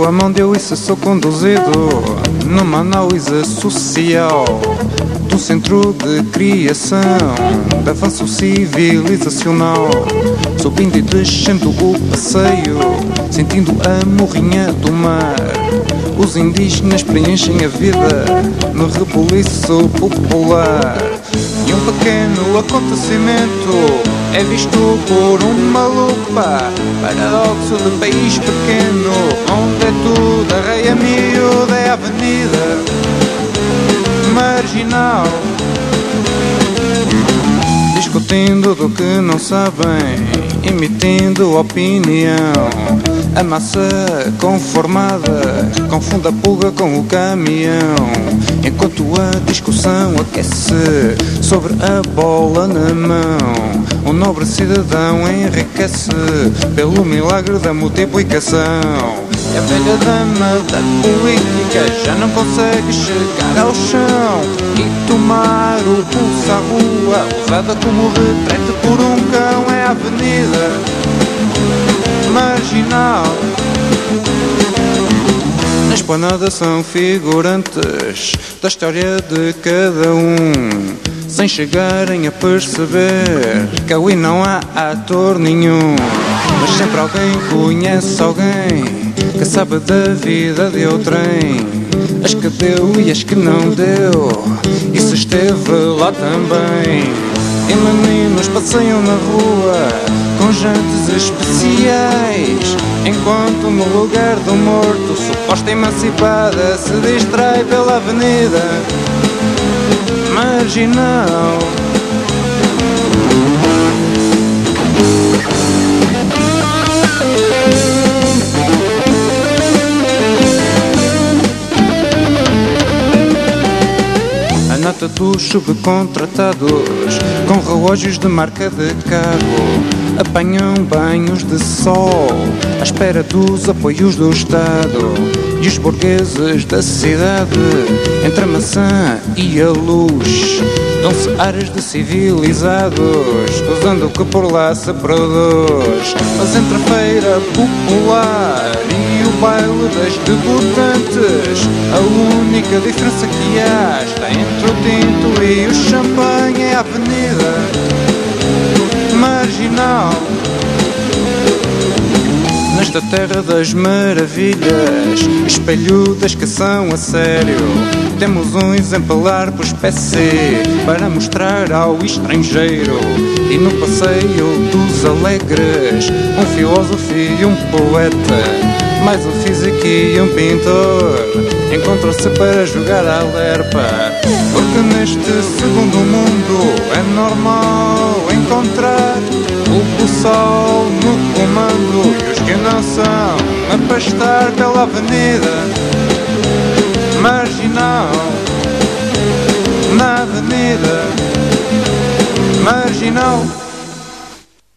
Leva-me onde eu isso sou conduzido numa análise social do centro de criação, de avanço civilizacional. Subindo e descendo o passeio, sentindo a morrinha do mar. Os indígenas preenchem a vida no rebuliço popular. E um pequeno acontecimento é visto por uma lupa. Paradoxo de país pequeno, onde é tudo arreia miúda, é a avenida marginal. Discutindo do que não sabem, emitindo opinião. A massa conformada confunde a pulga com o caminhão, enquanto a discussão aquece sobre a bola na mão. O nobre cidadão enriquece pelo milagre da multiplicação. E a velha dama da política já não consegue chegar ao chão e tomar o pulso à rua, usada como retrete por um cão. É a avenida marginal. Na esplanada são figurantes da história de cada um, sem chegarem a perceber que ali não há ator nenhum. Mas sempre alguém conhece alguém que sabe da vida de outrem, as que deu e as que não deu, e se esteve lá também. E meninos passeiam na rua com jantes especiais, enquanto no lugar do morto, suposta emancipada, se distrai pela avenida marginal. A nota dos subcontratados com relógios de marca de carro apanham banhos de sol à espera dos apoios do Estado. E os burgueses da cidade, entre a maçã e a luz, dão-se ares de civilizados, usando o que por lá se produz. Mas entre a feira popular e o baile das debutantes, a única diferença que há está entre o tinto e o champanhe. É a avenida marginal. Nesta terra das maravilhas, espelho da escação a sério, temos um exemplar por espécie para mostrar ao estrangeiro. E no passeio dos alegres, um filósofo e um poeta, mais um físico e um pintor, encontram-se para jogar à lerpa. Porque neste segundo mundo é normal encontrar o sol no comando e os que não são a pastar pela avenida marginal. Na avenida marginal.